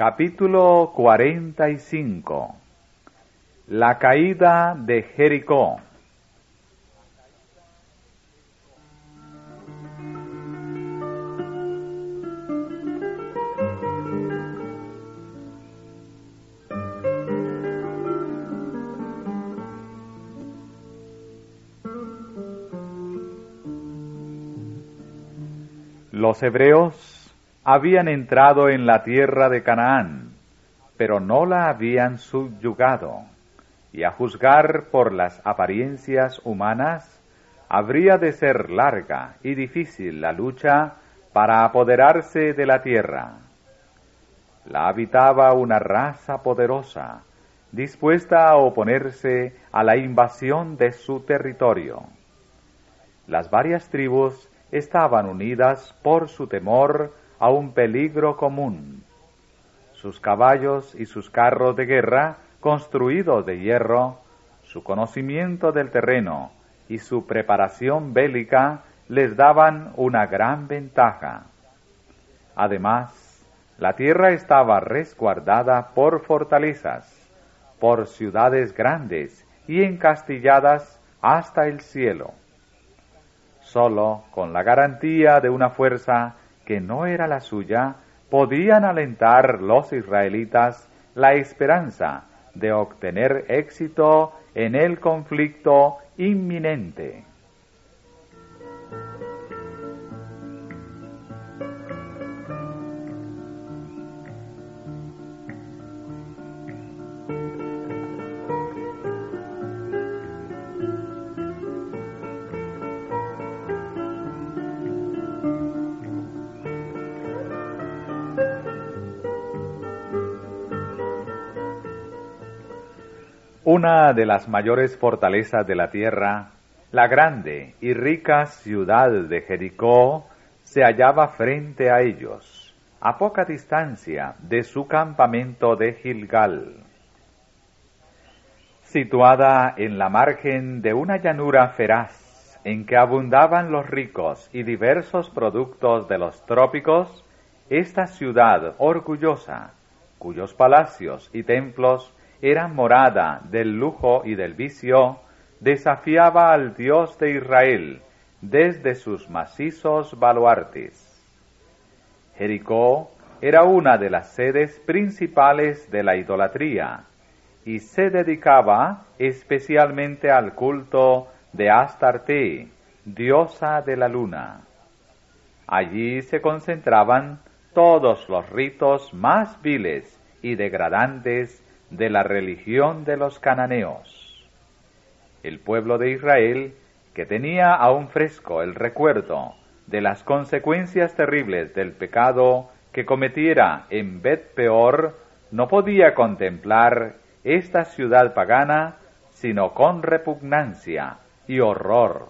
Capítulo 45. La caída de Jericó. Los hebreos habían entrado en la tierra de Canaán, pero no la habían subyugado, y a juzgar por las apariencias humanas, habría de ser larga y difícil la lucha para apoderarse de la tierra. La habitaba una raza poderosa, dispuesta a oponerse a la invasión de su territorio. Las varias tribus estaban unidas por su temor a un peligro común. Sus caballos y sus carros de guerra, construidos de hierro, su conocimiento del terreno y su preparación bélica les daban una gran ventaja. Además, la tierra estaba resguardada por fortalezas, por ciudades grandes y encastilladas hasta el cielo. Solo con la garantía de una fuerza que no era la suya, podían alentar los israelitas la esperanza de obtener éxito en el conflicto inminente. Una de las mayores fortalezas de la tierra, la grande y rica ciudad de Jericó, se hallaba frente a ellos, a poca distancia de su campamento de Gilgal. Situada en la margen de una llanura feraz, en que abundaban los ricos y diversos productos de los trópicos, esta ciudad orgullosa, cuyos palacios y templos eran morada del lujo y del vicio, desafiaba al Dios de Israel desde sus macizos baluartes. Jericó era una de las sedes principales de la idolatría y se dedicaba especialmente al culto de Astarte, diosa de la luna. Allí se concentraban todos los ritos más viles y degradantes de la religión de los cananeos. El pueblo de Israel, que tenía aún fresco el recuerdo de las consecuencias terribles del pecado que cometiera en Bet-peor, no podía contemplar esta ciudad pagana sino con repugnancia y horror.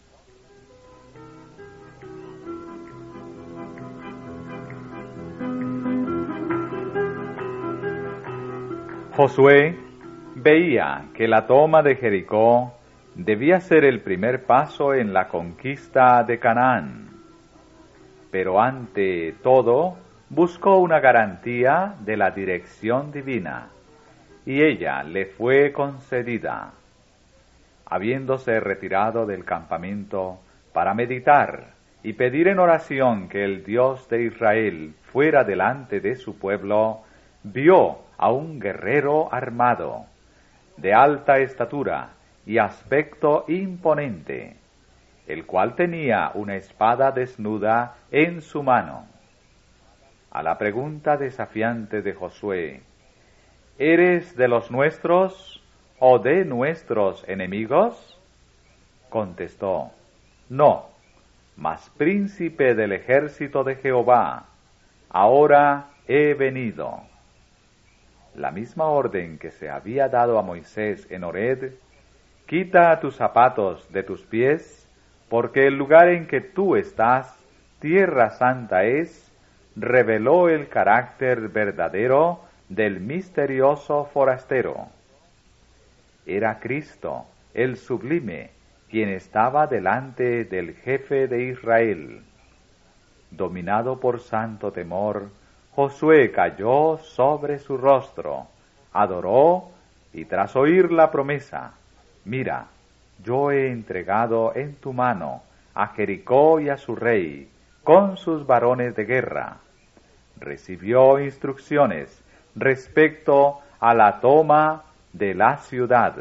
Josué veía que la toma de Jericó debía ser el primer paso en la conquista de Canaán, pero ante todo buscó una garantía de la dirección divina, y ella le fue concedida. Habiéndose retirado del campamento para meditar y pedir en oración que el Dios de Israel fuera delante de su pueblo, vio a un guerrero armado, de alta estatura y aspecto imponente, el cual tenía una espada desnuda en su mano. A la pregunta desafiante de Josué, ¿eres de los nuestros o de nuestros enemigos?, contestó, no, mas príncipe del ejército de Jehová, ahora he venido. La misma orden que se había dado a Moisés en Horeb, quita tus zapatos de tus pies, porque el lugar en que tú estás, tierra santa es, reveló el carácter verdadero del misterioso forastero. Era Cristo, el sublime, quien estaba delante del jefe de Israel. Dominado por santo temor, Josué cayó sobre su rostro, adoró y tras oír la promesa, mira, yo he entregado en tu mano a Jericó y a su rey, con sus varones de guerra. Recibió instrucciones respecto a la toma de la ciudad.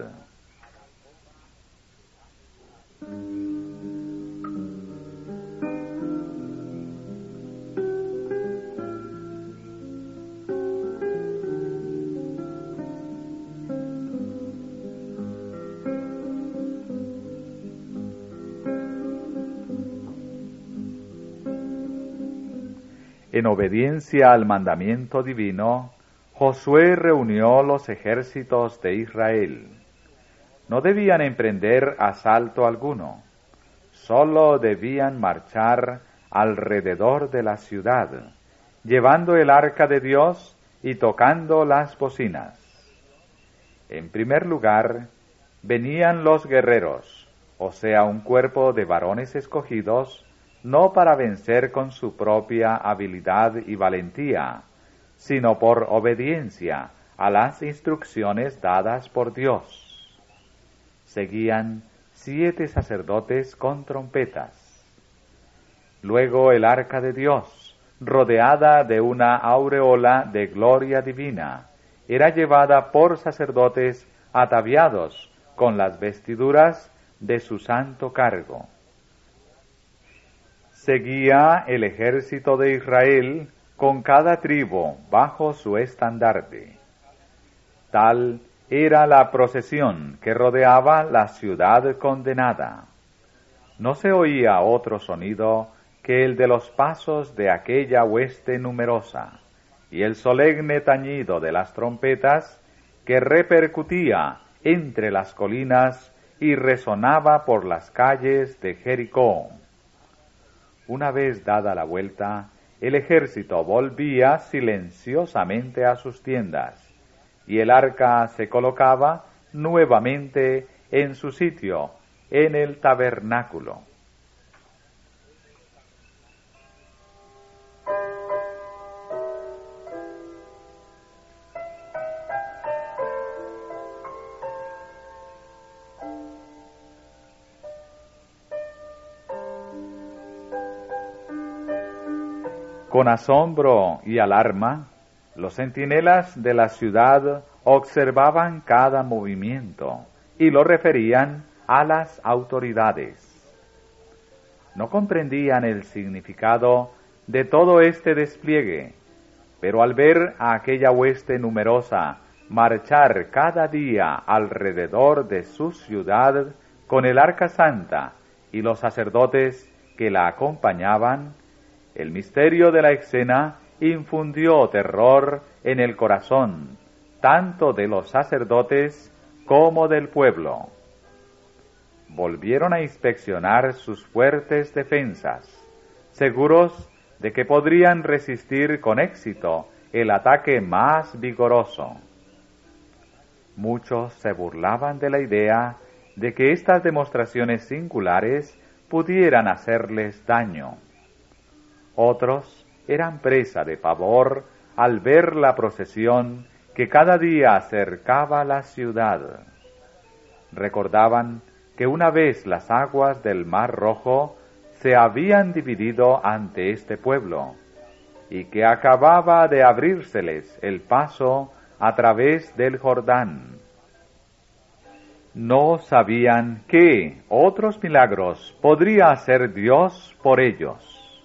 En obediencia al mandamiento divino, Josué reunió los ejércitos de Israel. No debían emprender asalto alguno, solo debían marchar alrededor de la ciudad, llevando el arca de Dios y tocando las bocinas. En primer lugar, venían los guerreros, o sea, un cuerpo de varones escogidos, no para vencer con su propia habilidad y valentía, sino por obediencia a las instrucciones dadas por Dios. Seguían 7 sacerdotes con trompetas. Luego el arca de Dios, rodeada de una aureola de gloria divina, era llevada por sacerdotes ataviados con las vestiduras de su santo cargo. Seguía el ejército de Israel con cada tribu bajo su estandarte. Tal era la procesión que rodeaba la ciudad condenada. No se oía otro sonido que el de los pasos de aquella hueste numerosa y el solemne tañido de las trompetas que repercutía entre las colinas y resonaba por las calles de Jericó. Una vez dada la vuelta, el ejército volvía silenciosamente a sus tiendas, y el arca se colocaba nuevamente en su sitio, en el tabernáculo. Con asombro y alarma, los centinelas de la ciudad observaban cada movimiento y lo referían a las autoridades. No comprendían el significado de todo este despliegue, pero al ver a aquella hueste numerosa marchar cada día alrededor de su ciudad con el arca santa y los sacerdotes que la acompañaban, el misterio de la escena infundió terror en el corazón, tanto de los sacerdotes como del pueblo. Volvieron a inspeccionar sus fuertes defensas, seguros de que podrían resistir con éxito el ataque más vigoroso. Muchos se burlaban de la idea de que estas demostraciones singulares pudieran hacerles daño. Otros eran presa de pavor al ver la procesión que cada día acercaba la ciudad. Recordaban que una vez las aguas del Mar Rojo se habían dividido ante este pueblo y que acababa de abrírseles el paso a través del Jordán. No sabían qué otros milagros podría hacer Dios por ellos.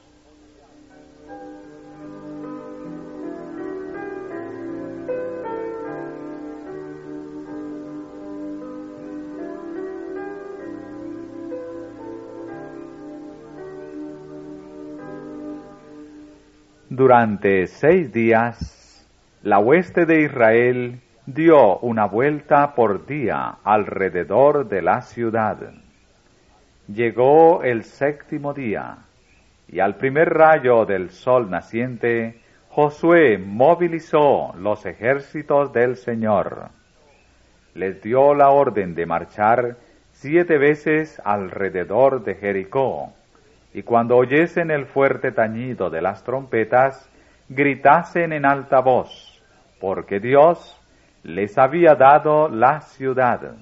Durante 6 días, la hueste de Israel dio una vuelta por día alrededor de la ciudad. Llegó el 7º día, y al primer rayo del sol naciente, Josué movilizó los ejércitos del Señor. Les dio la orden de marchar 7 veces alrededor de Jericó, y cuando oyesen el fuerte tañido de las trompetas, gritasen en alta voz, porque Dios les había dado la ciudad.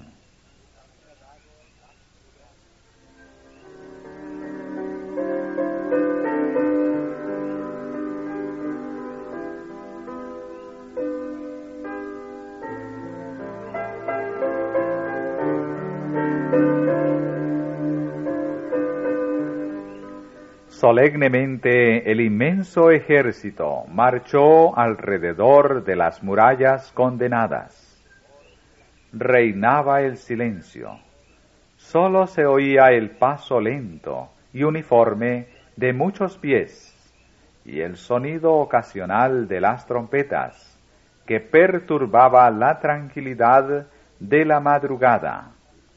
Solemnemente el inmenso ejército marchó alrededor de las murallas condenadas. Reinaba el silencio. Sólo se oía el paso lento y uniforme de muchos pies y el sonido ocasional de las trompetas que perturbaba la tranquilidad de la madrugada.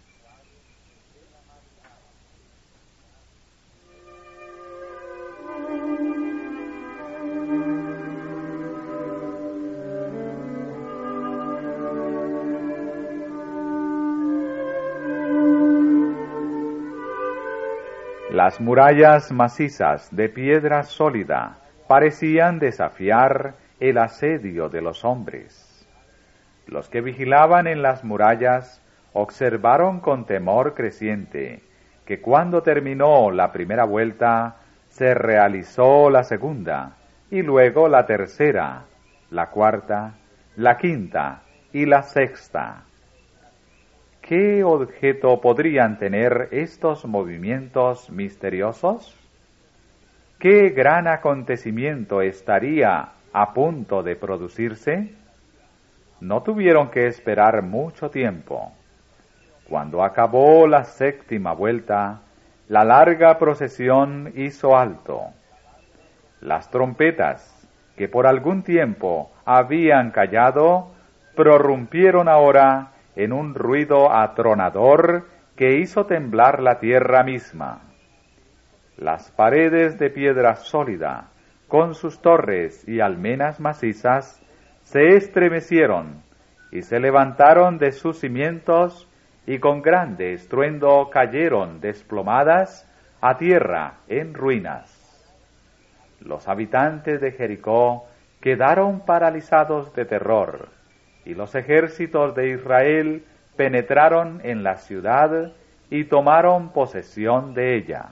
Las murallas macizas de piedra sólida parecían desafiar el asedio de los hombres. Los que vigilaban en las murallas observaron con temor creciente que cuando terminó la primera vuelta, se realizó la segunda, y luego la tercera, la cuarta, la quinta y la sexta. ¿Qué objeto podrían tener estos movimientos misteriosos? ¿Qué gran acontecimiento estaría a punto de producirse? No tuvieron que esperar mucho tiempo. Cuando acabó la séptima vuelta, la larga procesión hizo alto. Las trompetas, que por algún tiempo habían callado, prorrumpieron ahora en un ruido atronador que hizo temblar la tierra misma. Las paredes de piedra sólida, con sus torres y almenas macizas, se estremecieron y se levantaron de sus cimientos y con grande estruendo cayeron desplomadas a tierra en ruinas. Los habitantes de Jericó quedaron paralizados de terror, y los ejércitos de Israel penetraron en la ciudad y tomaron posesión de ella.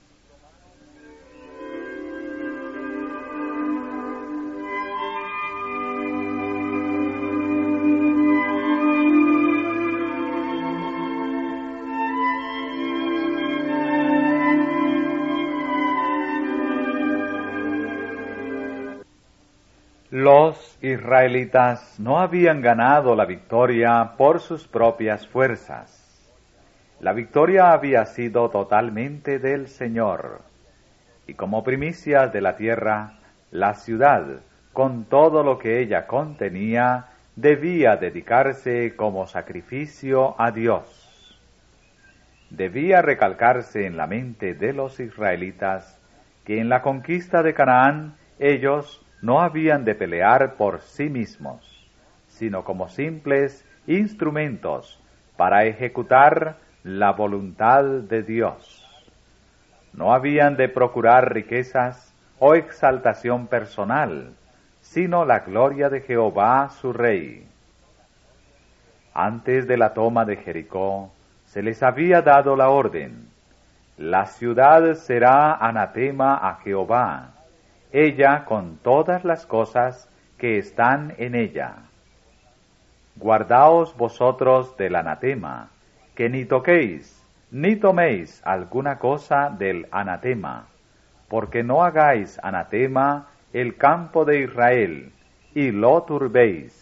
Los israelitas no habían ganado la victoria por sus propias fuerzas. La victoria había sido totalmente del Señor, y como primicias de la tierra, la ciudad, con todo lo que ella contenía, debía dedicarse como sacrificio a Dios. Debía recalcarse en la mente de los israelitas que en la conquista de Canaán ellos no habían de pelear por sí mismos, sino como simples instrumentos para ejecutar la voluntad de Dios. No habían de procurar riquezas o exaltación personal, sino la gloria de Jehová su Rey. Antes de la toma de Jericó, se les había dado la orden: la ciudad será anatema a Jehová, ella con todas las cosas que están en ella. Guardaos vosotros del anatema, que ni toquéis, ni toméis alguna cosa del anatema, porque no hagáis anatema el campo de Israel, y lo turbéis.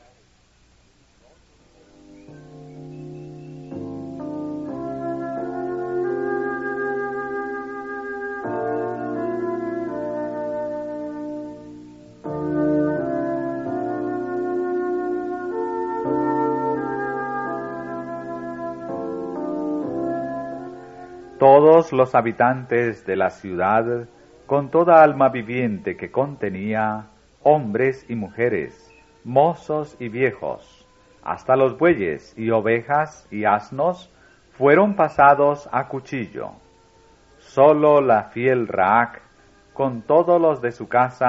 Todos los habitantes de la ciudad, con toda alma viviente que contenía, hombres y mujeres, mozos y viejos, hasta los bueyes y ovejas y asnos, fueron pasados a cuchillo. Sólo la fiel Raac, con todos los de su casa,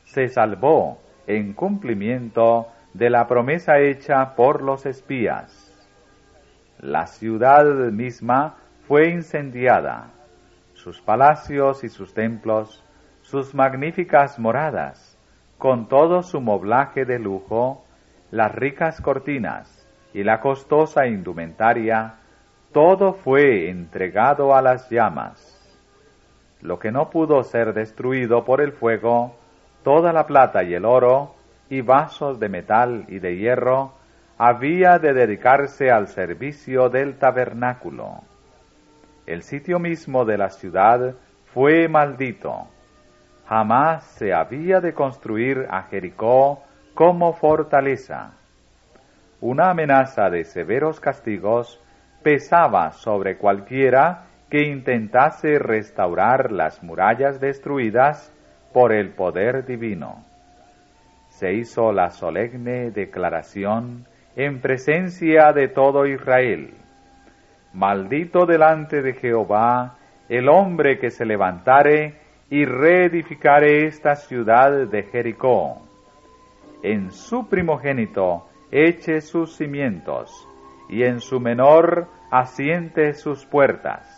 se salvó en cumplimiento de la promesa hecha por los espías. La ciudad misma fue incendiada, sus palacios y sus templos, sus magníficas moradas, con todo su moblaje de lujo, las ricas cortinas y la costosa indumentaria, todo fue entregado a las llamas. Lo que no pudo ser destruido por el fuego, toda la plata y el oro, y vasos de metal y de hierro, había de dedicarse al servicio del tabernáculo. El sitio mismo de la ciudad fue maldito. Jamás se había de construir a Jericó como fortaleza. Una amenaza de severos castigos pesaba sobre cualquiera que intentase restaurar las murallas destruidas por el poder divino. Se hizo la solemne declaración en presencia de todo Israel: maldito delante de Jehová el hombre que se levantare y reedificare esta ciudad de Jericó. En su primogénito eche sus cimientos, y en su menor asiente sus puertas.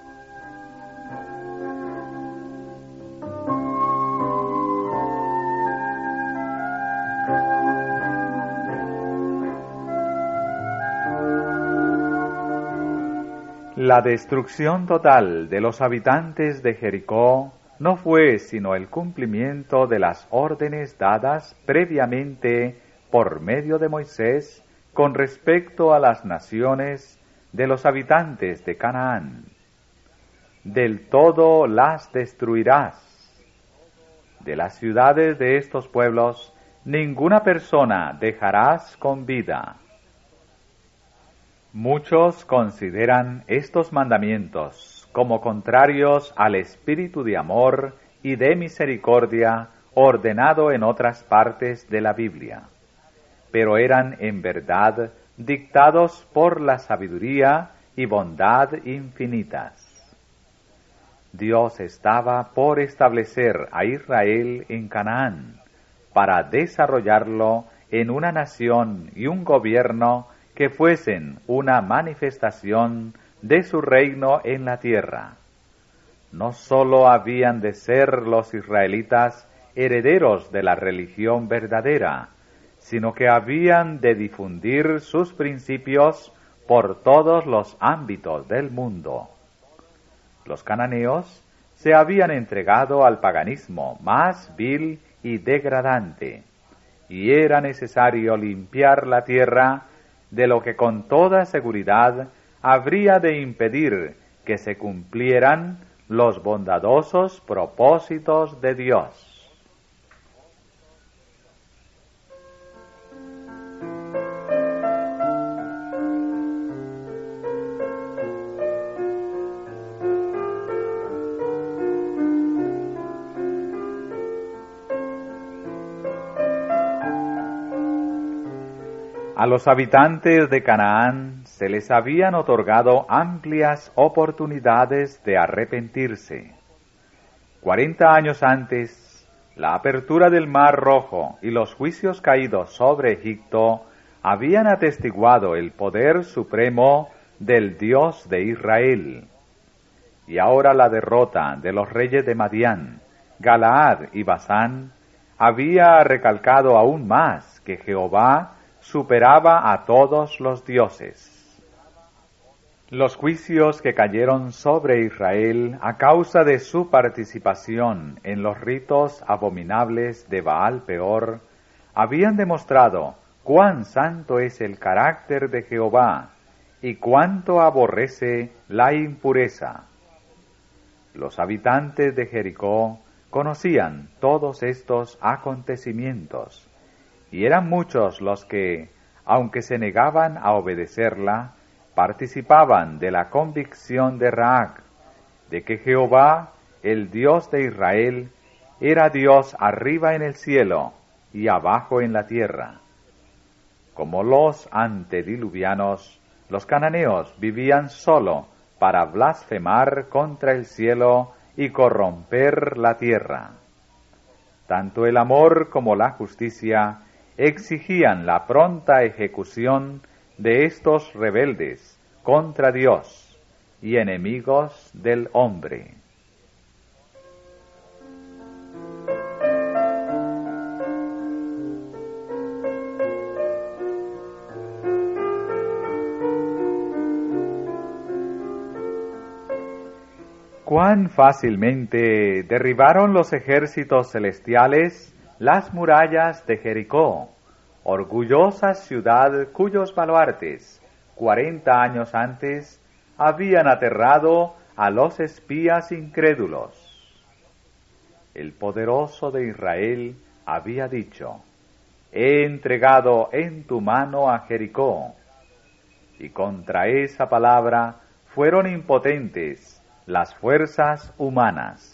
La destrucción total de los habitantes de Jericó no fue sino el cumplimiento de las órdenes dadas previamente por medio de Moisés con respecto a las naciones de los habitantes de Canaán. Del todo las destruirás. De las ciudades de estos pueblos ninguna persona dejarás con vida. Muchos consideran estos mandamientos como contrarios al espíritu de amor y de misericordia ordenado en otras partes de la Biblia, pero eran en verdad dictados por la sabiduría y bondad infinitas. Dios estaba por establecer a Israel en Canaán, para desarrollarlo en una nación y un gobierno que fuesen una manifestación de su reino en la tierra. No sólo habían de ser los israelitas herederos de la religión verdadera, sino que habían de difundir sus principios por todos los ámbitos del mundo. Los cananeos se habían entregado al paganismo más vil y degradante, y era necesario limpiar la tierra de lo que con toda seguridad habría de impedir que se cumplieran los bondadosos propósitos de Dios. A los habitantes de Canaán se les habían otorgado amplias oportunidades de arrepentirse. 40 años antes, la apertura del Mar Rojo y los juicios caídos sobre Egipto habían atestiguado el poder supremo del Dios de Israel. Y ahora la derrota de los reyes de Madián, Galaad y Basán había recalcado aún más que Jehová superaba a todos los dioses. Los juicios que cayeron sobre Israel a causa de su participación en los ritos abominables de Baal Peor habían demostrado cuán santo es el carácter de Jehová y cuánto aborrece la impureza. Los habitantes de Jericó conocían todos estos acontecimientos, y eran muchos los que, aunque se negaban a obedecerla, participaban de la convicción de Raag, de que Jehová, el Dios de Israel, era Dios arriba en el cielo y abajo en la tierra. Como los antediluvianos, los cananeos vivían solo para blasfemar contra el cielo y corromper la tierra. Tanto el amor como la justicia exigían la pronta ejecución de estos rebeldes contra Dios y enemigos del hombre. Cuán fácilmente derribaron los ejércitos celestiales las murallas de Jericó, orgullosa ciudad cuyos baluartes, 40 años antes, habían aterrado a los espías incrédulos. El poderoso de Israel había dicho: he entregado en tu mano a Jericó. Y contra esa palabra fueron impotentes las fuerzas humanas.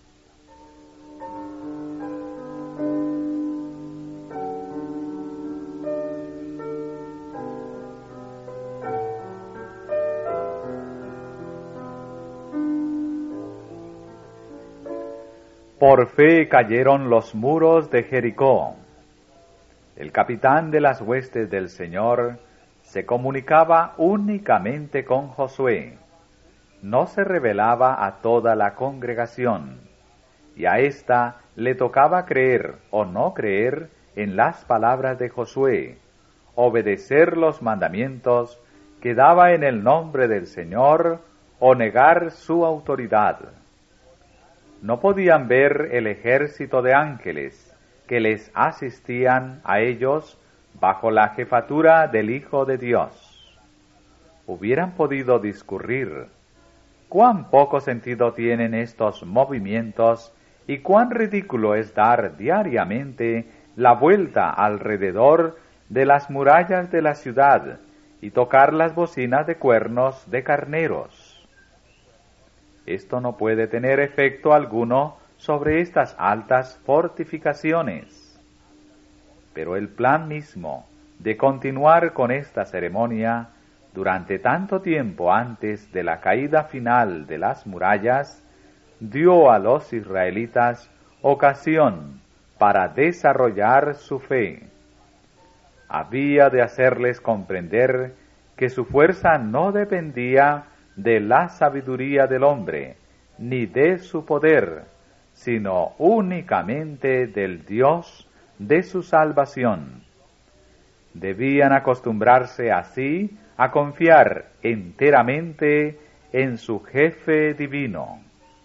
Por fe cayeron los muros de Jericó. El capitán de las huestes del Señor se comunicaba únicamente con Josué. No se revelaba a toda la congregación, y a ésta le tocaba creer o no creer en las palabras de Josué, obedecer los mandamientos que daba en el nombre del Señor o negar su autoridad. No podían ver el ejército de ángeles que les asistían a ellos bajo la jefatura del Hijo de Dios. Hubieran podido discurrir: cuán poco sentido tienen estos movimientos y cuán ridículo es dar diariamente la vuelta alrededor de las murallas de la ciudad y tocar las bocinas de cuernos de carneros. Esto no puede tener efecto alguno sobre estas altas fortificaciones. Pero el plan mismo de continuar con esta ceremonia durante tanto tiempo antes de la caída final de las murallas, dio a los israelitas ocasión para desarrollar su fe. Había de hacerles comprender que su fuerza no dependía de la sabiduría del hombre, ni de su poder, sino únicamente del Dios de su salvación. Debían acostumbrarse así a confiar enteramente en su jefe divino.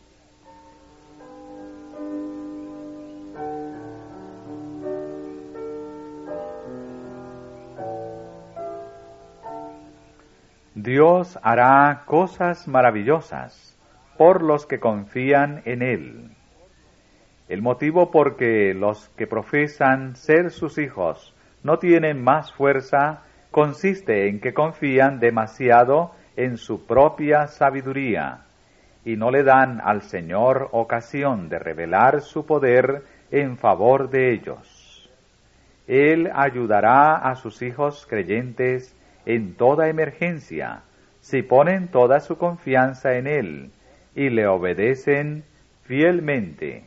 Dios hará cosas maravillosas por los que confían en Él. El motivo por que los que profesan ser sus hijos no tienen más fuerza consiste en que confían demasiado en su propia sabiduría y no le dan al Señor ocasión de revelar su poder en favor de ellos. Él ayudará a sus hijos creyentes en toda emergencia, si ponen toda su confianza en Él y le obedecen fielmente.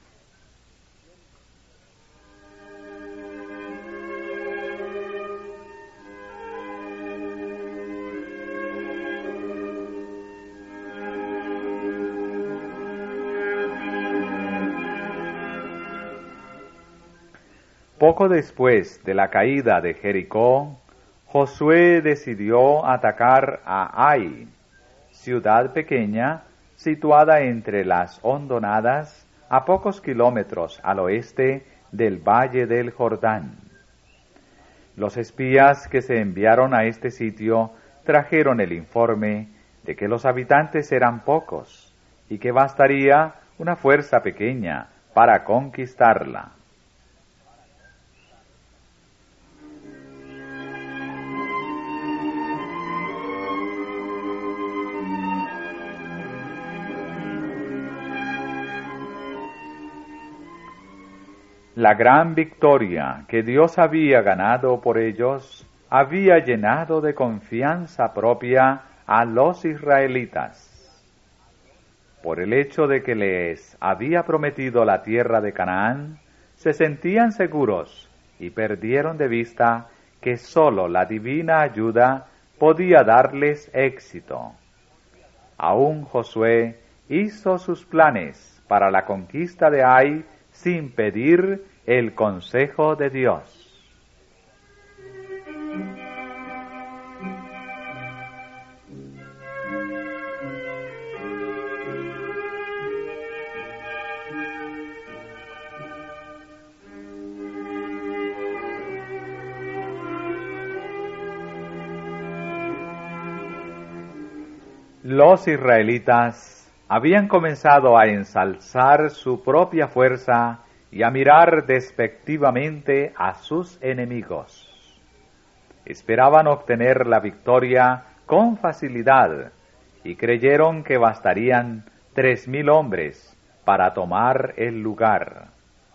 Poco después de la caída de Jericó, Josué decidió atacar a Ai, ciudad pequeña situada entre las hondonadas a pocos kilómetros al oeste del Valle del Jordán. Los espías que se enviaron a este sitio trajeron el informe de que los habitantes eran pocos y que bastaría una fuerza pequeña para conquistarla. La gran victoria que Dios había ganado por ellos había llenado de confianza propia a los israelitas. Por el hecho de que les había prometido la tierra de Canaán, se sentían seguros y perdieron de vista que sólo la divina ayuda podía darles éxito. Aún Josué hizo sus planes para la conquista de Ai sin pedir el consejo de Dios. Los israelitas habían comenzado a ensalzar su propia fuerza y a mirar despectivamente a sus enemigos. Esperaban obtener la victoria con facilidad y creyeron que bastarían 3,000 hombres para tomar el lugar.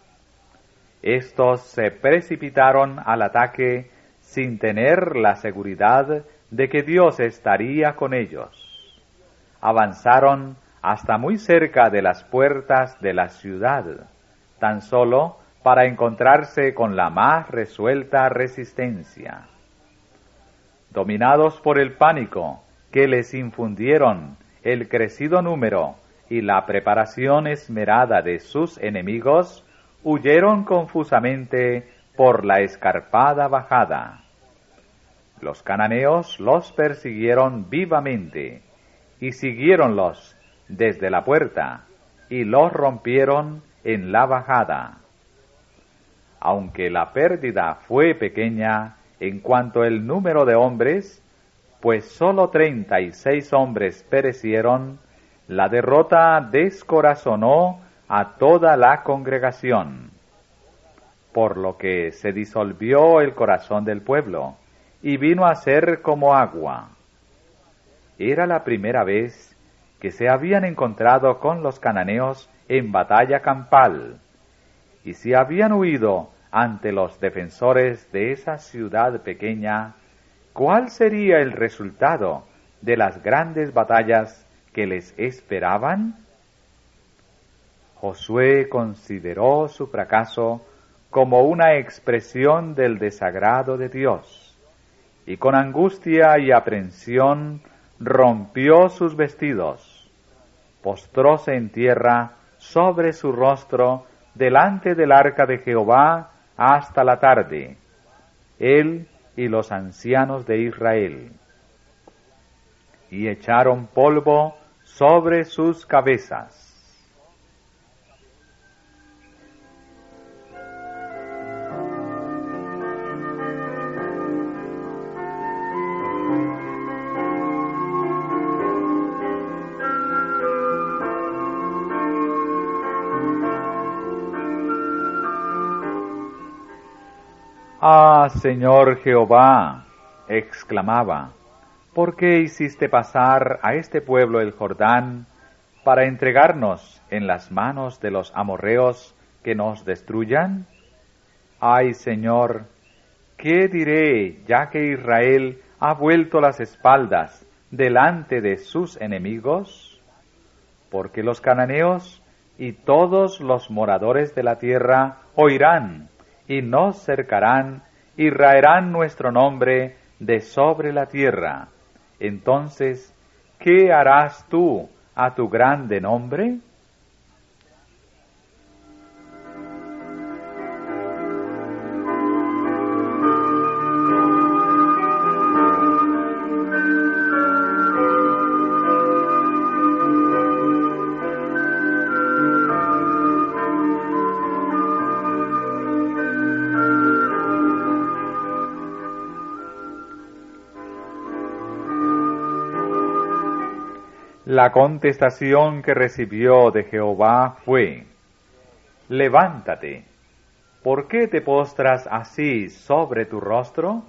Estos se precipitaron al ataque sin tener la seguridad de que Dios estaría con ellos. Avanzaron hasta muy cerca de las puertas de la ciudad, tan solo para encontrarse con la más resuelta resistencia. Dominados por el pánico que les infundieron el crecido número y la preparación esmerada de sus enemigos, huyeron confusamente por la escarpada bajada. Los cananeos los persiguieron vivamente y siguiéronlos desde la puerta y los rompieron en la bajada. Aunque la pérdida fue pequeña en cuanto al número de hombres, pues sólo 36 hombres perecieron, la derrota descorazonó a toda la congregación, por lo que se disolvió el corazón del pueblo y vino a ser como agua. Era la primera vez que se habían encontrado con los cananeos en batalla campal, y si habían huido ante los defensores de esa ciudad pequeña, ¿cuál sería el resultado de las grandes batallas que les esperaban? Josué consideró su fracaso como una expresión del desagrado de Dios, y con angustia y aprensión rompió sus vestidos, postróse en tierra sobre su rostro delante del arca de Jehová hasta la tarde, él y los ancianos de Israel, y echaron polvo sobre sus cabezas. «Ah, Señor Jehová», exclamaba, «¿por qué hiciste pasar a este pueblo el Jordán para entregarnos en las manos de los amorreos que nos destruyan? Ay, Señor, ¿qué diré ya que Israel ha vuelto las espaldas delante de sus enemigos? Porque los cananeos y todos los moradores de la tierra oirán y nos cercarán y raerán nuestro nombre de sobre la tierra. Entonces, ¿qué harás tú a tu grande nombre? La contestación que recibió de Jehová fue: «Levántate, ¿por qué te postras así sobre tu rostro?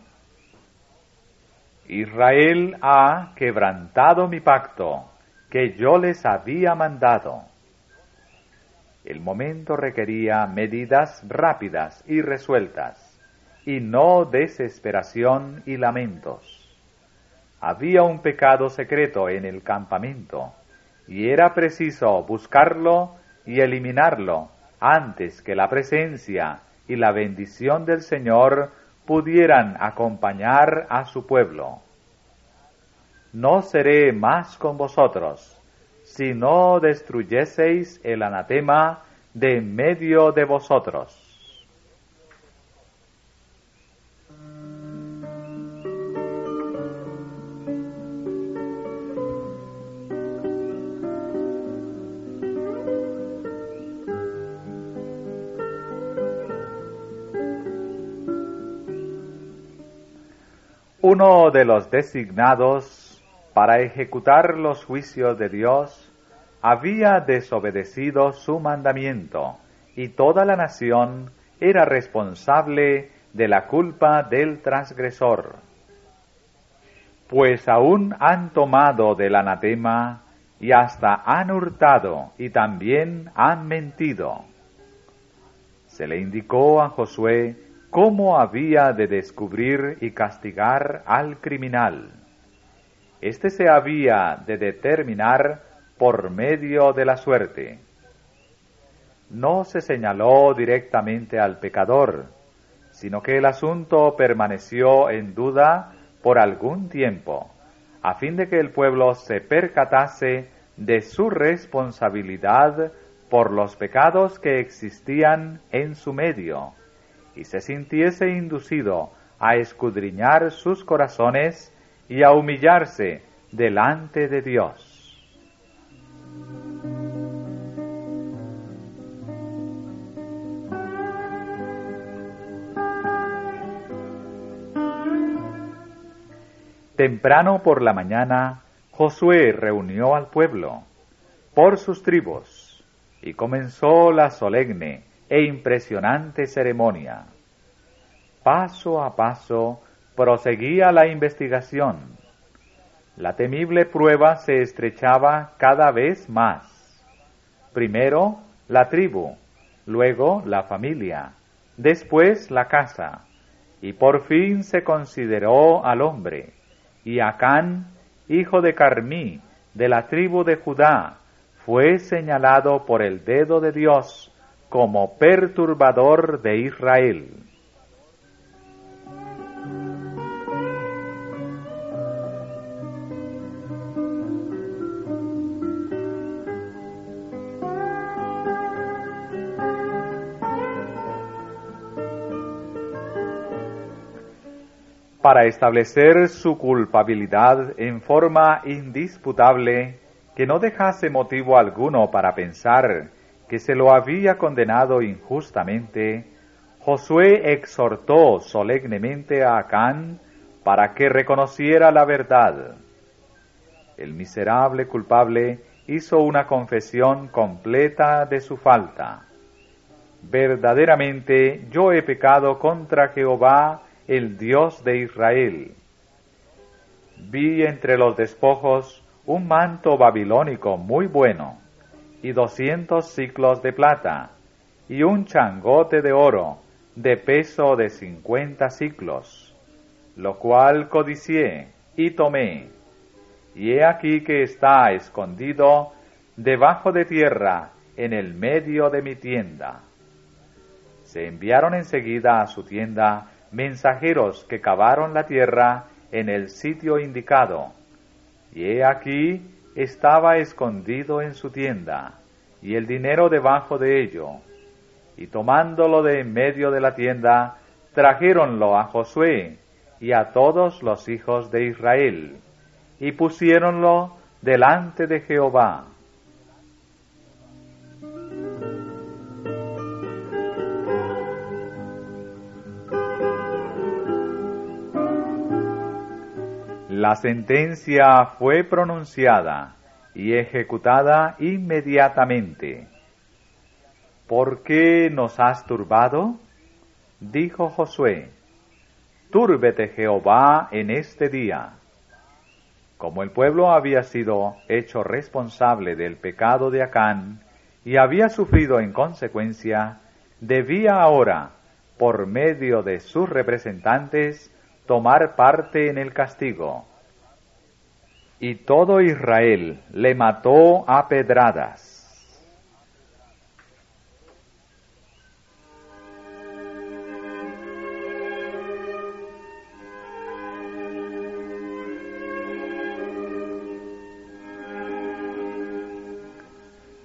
Israel ha quebrantado mi pacto que yo les había mandado». El momento requería medidas rápidas y resueltas, y no desesperación y lamentos. Había un pecado secreto en el campamento, y era preciso buscarlo y eliminarlo antes que la presencia y la bendición del Señor pudieran acompañar a su pueblo. No seré más con vosotros, si no destruyeseis el anatema de en medio de vosotros. Uno de los designados para ejecutar los juicios de Dios había desobedecido su mandamiento, y toda la nación era responsable de la culpa del transgresor. Pues aún han tomado del anatema, y hasta han hurtado, y también han mentido. Se le indicó a Josué cómo había de descubrir y castigar al criminal. Este se había de determinar por medio de la suerte. No se señaló directamente al pecador, sino que el asunto permaneció en duda por algún tiempo, a fin de que el pueblo se percatase de su responsabilidad por los pecados que existían en su medio, y se sintiese inducido a escudriñar sus corazones y a humillarse delante de Dios. Temprano por la mañana, Josué reunió al pueblo por sus tribus y comenzó la solemne e impresionante ceremonia. Paso a paso proseguía la investigación. La temible prueba se estrechaba cada vez más. Primero la tribu, luego la familia, después la casa, y por fin se consideró al hombre. Y Acán, hijo de Carmí, de la tribu de Judá, fue señalado por el dedo de Dios como perturbador de Israel. Para establecer su culpabilidad en forma indisputable, que no dejase motivo alguno para pensar que se lo había condenado injustamente, Josué exhortó solemnemente a Acán para que reconociera la verdad. El miserable culpable hizo una confesión completa de su falta. Verdaderamente yo he pecado contra Jehová, el Dios de Israel. Vi entre los despojos un manto babilónico muy bueno, y 200 siclos de plata, y un changote de oro, de peso de 50 siclos, lo cual codicié y tomé, y he aquí que está escondido debajo de tierra en el medio de mi tienda. Se enviaron enseguida a su tienda mensajeros que cavaron la tierra en el sitio indicado, y he aquí estaba escondido en su tienda, y el dinero debajo de ello, y tomándolo de en medio de la tienda, trajéronlo a Josué y a todos los hijos de Israel, y pusiéronlo delante de Jehová. La sentencia fue pronunciada y ejecutada inmediatamente. ¿Por qué nos has turbado? Dijo Josué. Túrbete Jehová en este día. Como el pueblo había sido hecho responsable del pecado de Acán y había sufrido en consecuencia, debía ahora, por medio de sus representantes, tomar parte en el castigo. Y todo Israel le mató a pedradas.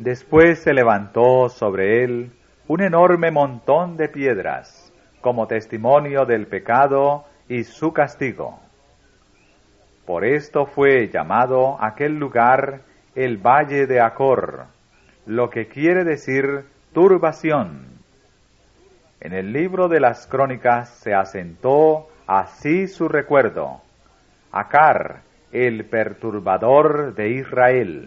Después se levantó sobre él un enorme montón de piedras, como testimonio del pecado y su castigo. Por esto fue llamado aquel lugar el Valle de Acor, lo que quiere decir turbación. En el libro de las Crónicas se asentó así su recuerdo: Acar, el perturbador de Israel.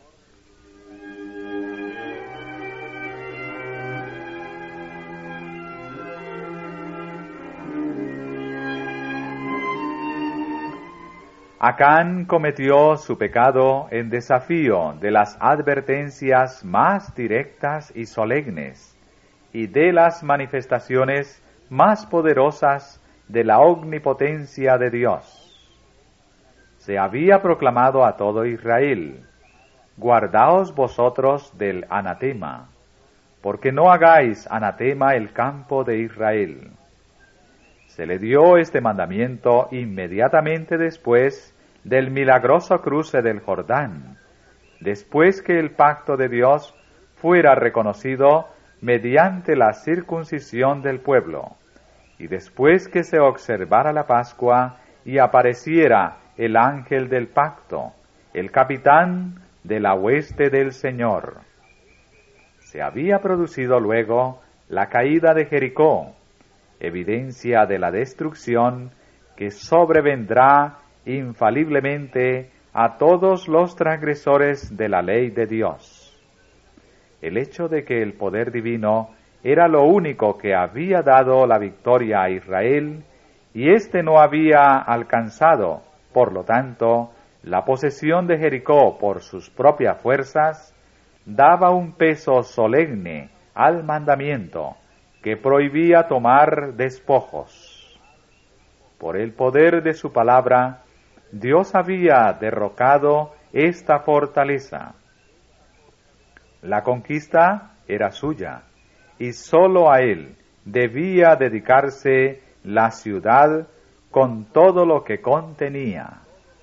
Acán cometió su pecado en desafío de las advertencias más directas y solemnes y de las manifestaciones más poderosas de la omnipotencia de Dios. Se había proclamado a todo Israel: guardaos vosotros del anatema, porque no hagáis anatema el campo de Israel. Se le dio este mandamiento inmediatamente después del milagroso cruce del Jordán, después que el pacto de Dios fuera reconocido mediante la circuncisión del pueblo, y después que se observara la Pascua y apareciera el ángel del pacto, el capitán de la hueste del Señor. Se había producido luego la caída de Jericó, evidencia de la destrucción que sobrevendrá infaliblemente a todos los transgresores de la ley de Dios. El hecho de que el poder divino era lo único que había dado la victoria a Israel, y éste no había alcanzado, por lo tanto, la posesión de Jericó por sus propias fuerzas, daba un peso solemne al mandamiento que prohibía tomar despojos. Por el poder de su palabra, Dios había derrocado esta fortaleza. La conquista era suya, y sólo a él debía dedicarse la ciudad con todo lo que contenía.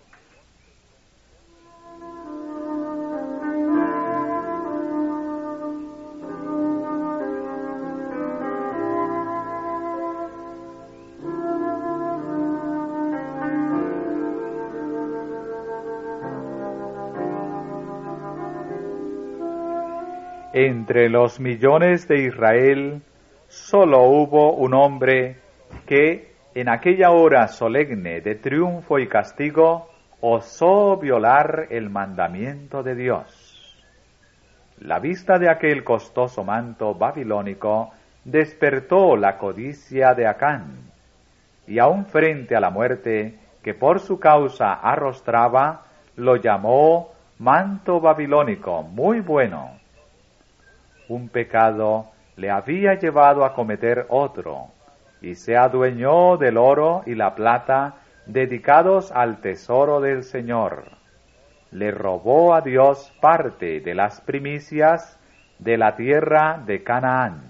Entre los millones de Israel, sólo hubo un hombre que, en aquella hora solemne de triunfo y castigo, osó violar el mandamiento de Dios. La vista de aquel costoso manto babilónico despertó la codicia de Acán, y aun frente a la muerte que por su causa arrostraba, lo llamó manto babilónico muy bueno. Un pecado le había llevado a cometer otro, y se adueñó del oro y la plata dedicados al tesoro del Señor. Le robó a Dios parte de las primicias de la tierra de Canaán.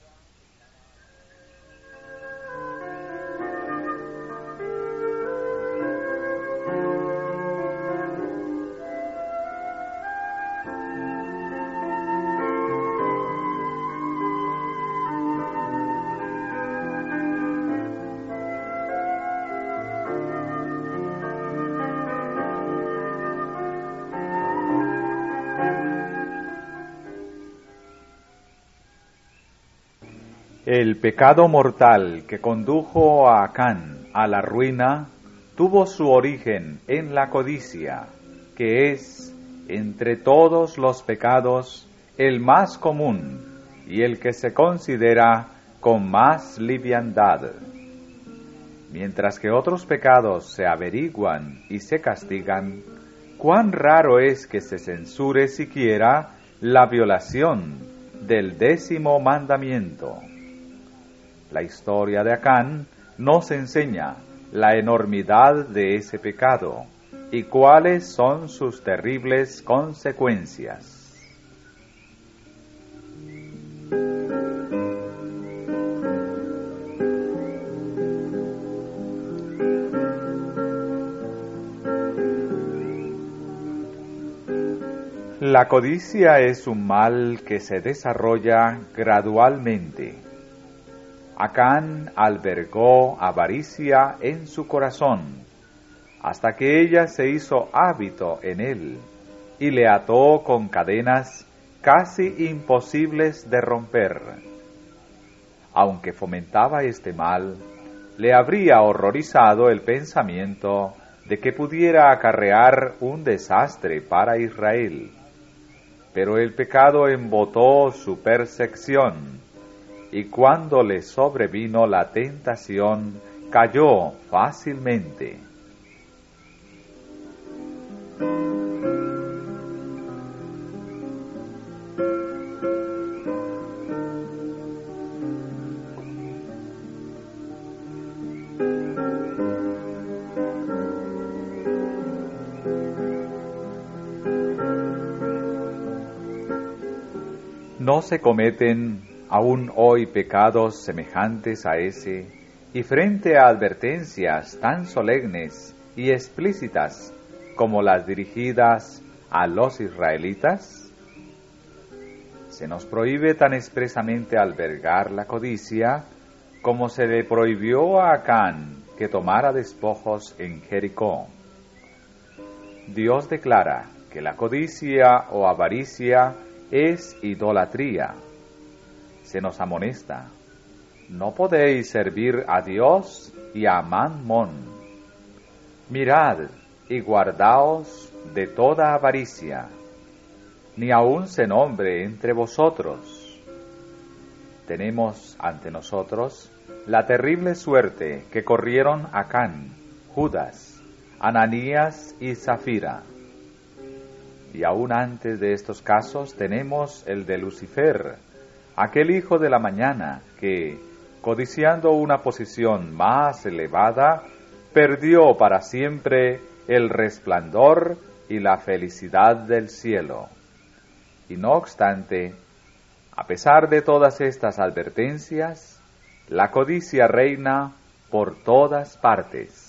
El pecado mortal que condujo a Acán a la ruina tuvo su origen en la codicia, que es, entre todos los pecados, el más común y el que se considera con más liviandad. Mientras que otros pecados se averiguan y se castigan, cuán raro es que se censure siquiera la violación del 10º mandamiento. La historia de Acán nos enseña la enormidad de ese pecado y cuáles son sus terribles consecuencias. La codicia es un mal que se desarrolla gradualmente. Acán albergó avaricia en su corazón, hasta que ella se hizo hábito en él, y le ató con cadenas casi imposibles de romper. Aunque fomentaba este mal, le habría horrorizado el pensamiento de que pudiera acarrear un desastre para Israel. Pero el pecado embotó su percepción, y cuando le sobrevino la tentación, cayó fácilmente. ¿No se cometen aún hoy pecados semejantes a ese, y frente a advertencias tan solemnes y explícitas como las dirigidas a los israelitas? Se nos prohíbe tan expresamente albergar la codicia como se le prohibió a Acán que tomara despojos en Jericó. Dios declara que la codicia o avaricia es idolatría. Se nos amonesta: no podéis servir a Dios y a Mammón. Mirad y guardaos de toda avaricia, ni aun se nombre entre vosotros. Tenemos ante nosotros la terrible suerte que corrieron Acán, Judas, Ananías y Zafira. Y aún antes de estos casos tenemos el de Lucifer, aquel hijo de la mañana que, codiciando una posición más elevada, perdió para siempre el resplandor y la felicidad del cielo. Y no obstante, a pesar de todas estas advertencias, la codicia reina por todas partes.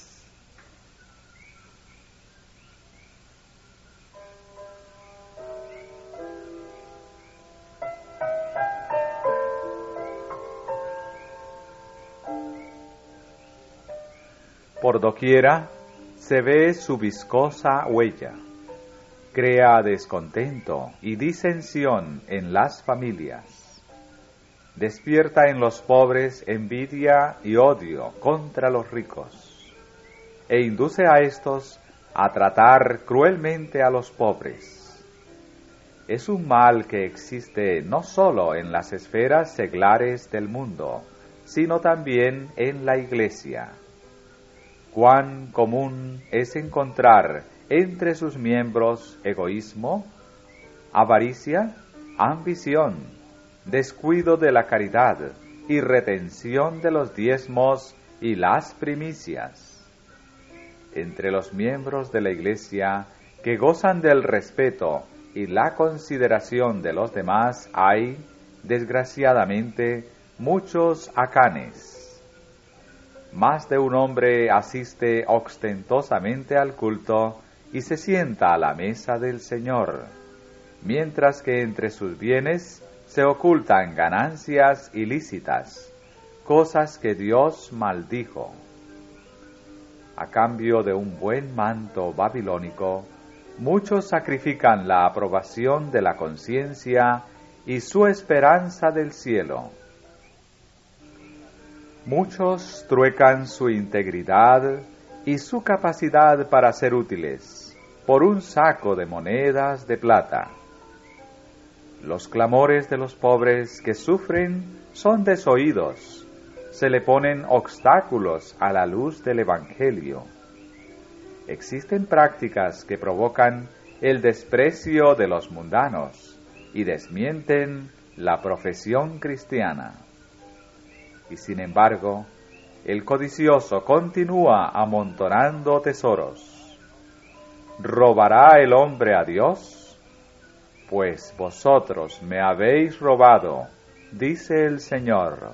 Por doquiera se ve su viscosa huella. Crea descontento y disensión en las familias. Despierta en los pobres envidia y odio contra los ricos, e induce a estos a tratar cruelmente a los pobres. Es un mal que existe no sólo en las esferas seglares del mundo, sino también en la Iglesia. Cuán común es encontrar entre sus miembros egoísmo, avaricia, ambición, descuido de la caridad y retención de los diezmos y las primicias. Entre los miembros de la Iglesia que gozan del respeto y la consideración de los demás hay, desgraciadamente, muchos Acanes. Más de un hombre asiste ostentosamente al culto y se sienta a la mesa del Señor, mientras que entre sus bienes se ocultan ganancias ilícitas, cosas que Dios maldijo. A cambio de un buen manto babilónico, muchos sacrifican la aprobación de la conciencia y su esperanza del cielo. Muchos truecan su integridad y su capacidad para ser útiles por un saco de monedas de plata. Los clamores de los pobres que sufren son desoídos, se le ponen obstáculos a la luz del Evangelio. Existen prácticas que provocan el desprecio de los mundanos y desmienten la profesión cristiana. Y sin embargo, el codicioso continúa amontonando tesoros. ¿Robará el hombre a Dios? Pues vosotros me habéis robado, dice el Señor.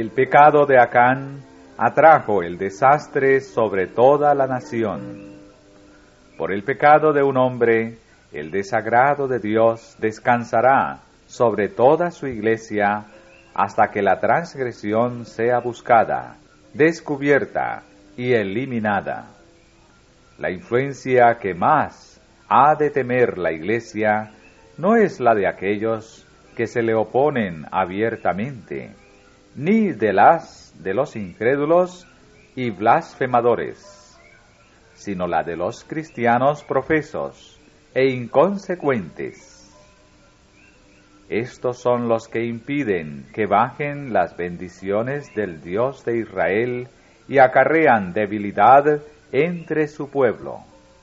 El pecado de Acán atrajo el desastre sobre toda la nación. Por el pecado de un hombre, el desagrado de Dios descansará sobre toda su iglesia hasta que la transgresión sea buscada, descubierta y eliminada. La influencia que más ha de temer la iglesia no es la de aquellos que se le oponen abiertamente, ni de los incrédulos y blasfemadores, sino la de los cristianos profesos e inconsecuentes. Estos son los que impiden que bajen las bendiciones del Dios de Israel y acarrean debilidad entre su pueblo.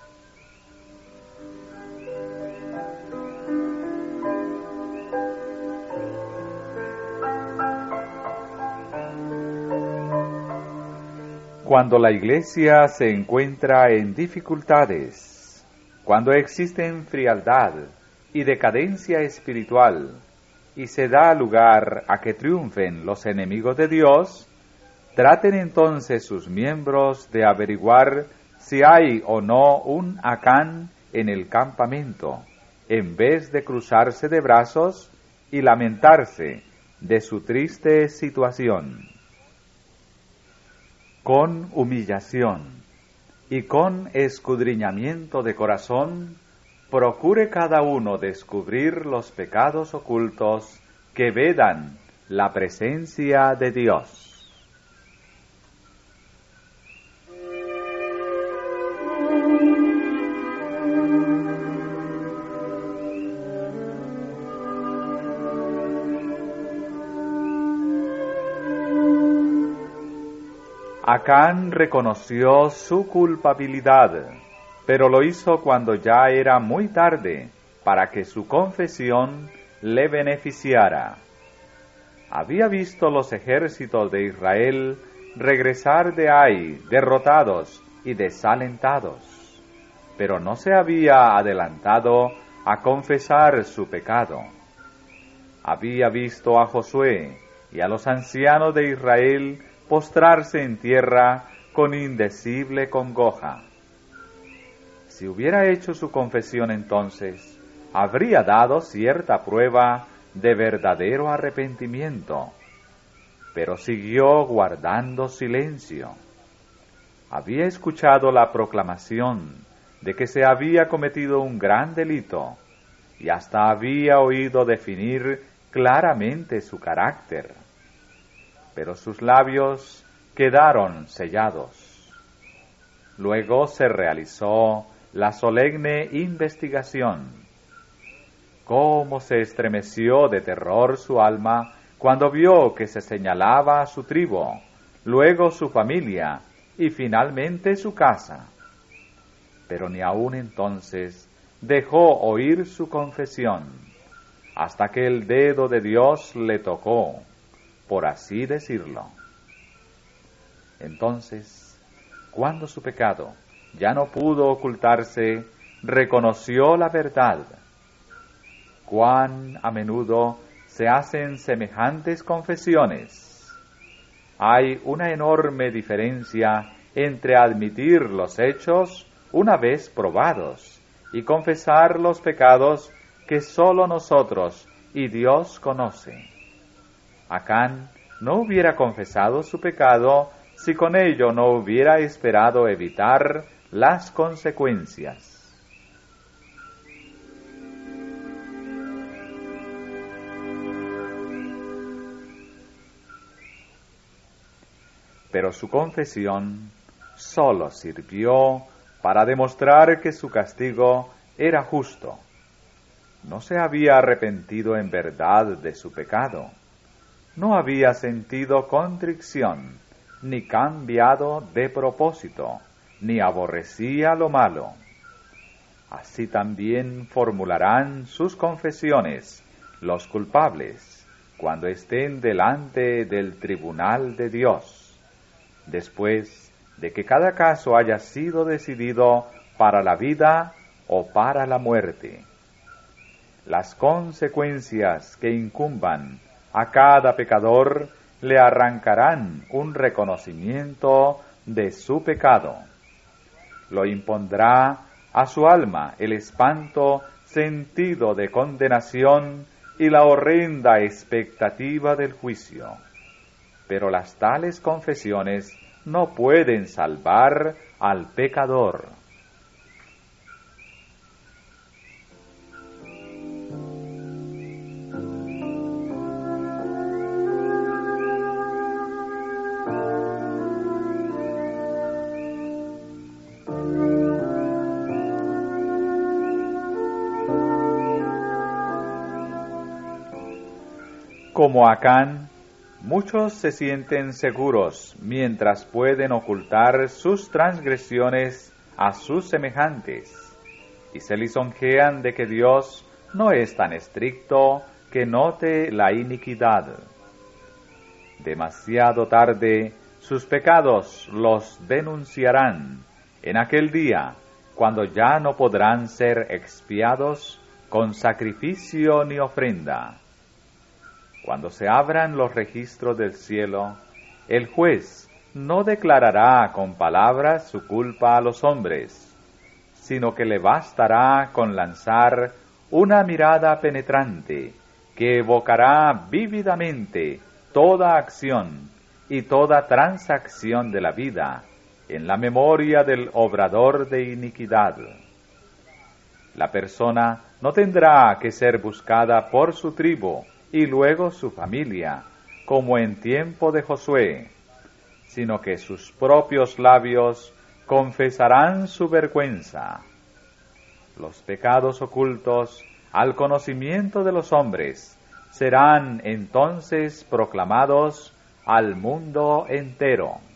Cuando la iglesia se encuentra en dificultades, cuando existen frialdad y decadencia espiritual, y se da lugar a que triunfen los enemigos de Dios, traten entonces sus miembros de averiguar si hay o no un Acán en el campamento, en vez de cruzarse de brazos y lamentarse de su triste situación. Con humillación y con escudriñamiento de corazón, procure cada uno descubrir los pecados ocultos que vedan la presencia de Dios. Acán reconoció su culpabilidad, pero lo hizo cuando ya era muy tarde para que su confesión le beneficiara. Había visto los ejércitos de Israel regresar de Ai derrotados y desalentados, pero no se había adelantado a confesar su pecado. Había visto a Josué y a los ancianos de Israel postrarse en tierra con indecible congoja. Si hubiera hecho su confesión entonces, habría dado cierta prueba de verdadero arrepentimiento, pero siguió guardando silencio. Había escuchado la proclamación de que se había cometido un gran delito y hasta había oído definir claramente su carácter, pero sus labios quedaron sellados. Luego se realizó la solemne investigación. Cómo se estremeció de terror su alma cuando vio que se señalaba a su tribu, luego su familia y finalmente su casa. Pero ni aun entonces dejó oír su confesión, hasta que el dedo de Dios le tocó, por así decirlo. Entonces, cuando su pecado ya no pudo ocultarse, reconoció la verdad. Cuán a menudo se hacen semejantes confesiones. Hay una enorme diferencia entre admitir los hechos una vez probados y confesar los pecados que sólo nosotros y Dios conoce. Acán no hubiera confesado su pecado si con ello no hubiera esperado evitar las consecuencias. Pero su confesión sólo sirvió para demostrar que su castigo era justo. No se había arrepentido en verdad de su pecado. No había sentido contrición, ni cambiado de propósito, ni aborrecía lo malo. Así también formularán sus confesiones los culpables cuando estén delante del tribunal de Dios, después de que cada caso haya sido decidido para la vida o para la muerte. Las consecuencias que incumban a cada pecador le arrancarán un reconocimiento de su pecado. Lo impondrá a su alma el espanto sentido de condenación y la horrenda expectativa del juicio. Pero las tales confesiones no pueden salvar al pecador. Como Acán, muchos se sienten seguros mientras pueden ocultar sus transgresiones a sus semejantes, y se lisonjean de que Dios no es tan estricto que note la iniquidad. Demasiado tarde sus pecados los denunciarán en aquel día, cuando ya no podrán ser expiados con sacrificio ni ofrenda. Cuando se abran los registros del cielo, el juez no declarará con palabras su culpa a los hombres, sino que le bastará con lanzar una mirada penetrante que evocará vívidamente toda acción y toda transacción de la vida en la memoria del obrador de iniquidad. La persona no tendrá que ser buscada por su tribu y luego su familia, como en tiempo de Josué, sino que sus propios labios confesarán su vergüenza. Los pecados ocultos al conocimiento de los hombres serán entonces proclamados al mundo entero.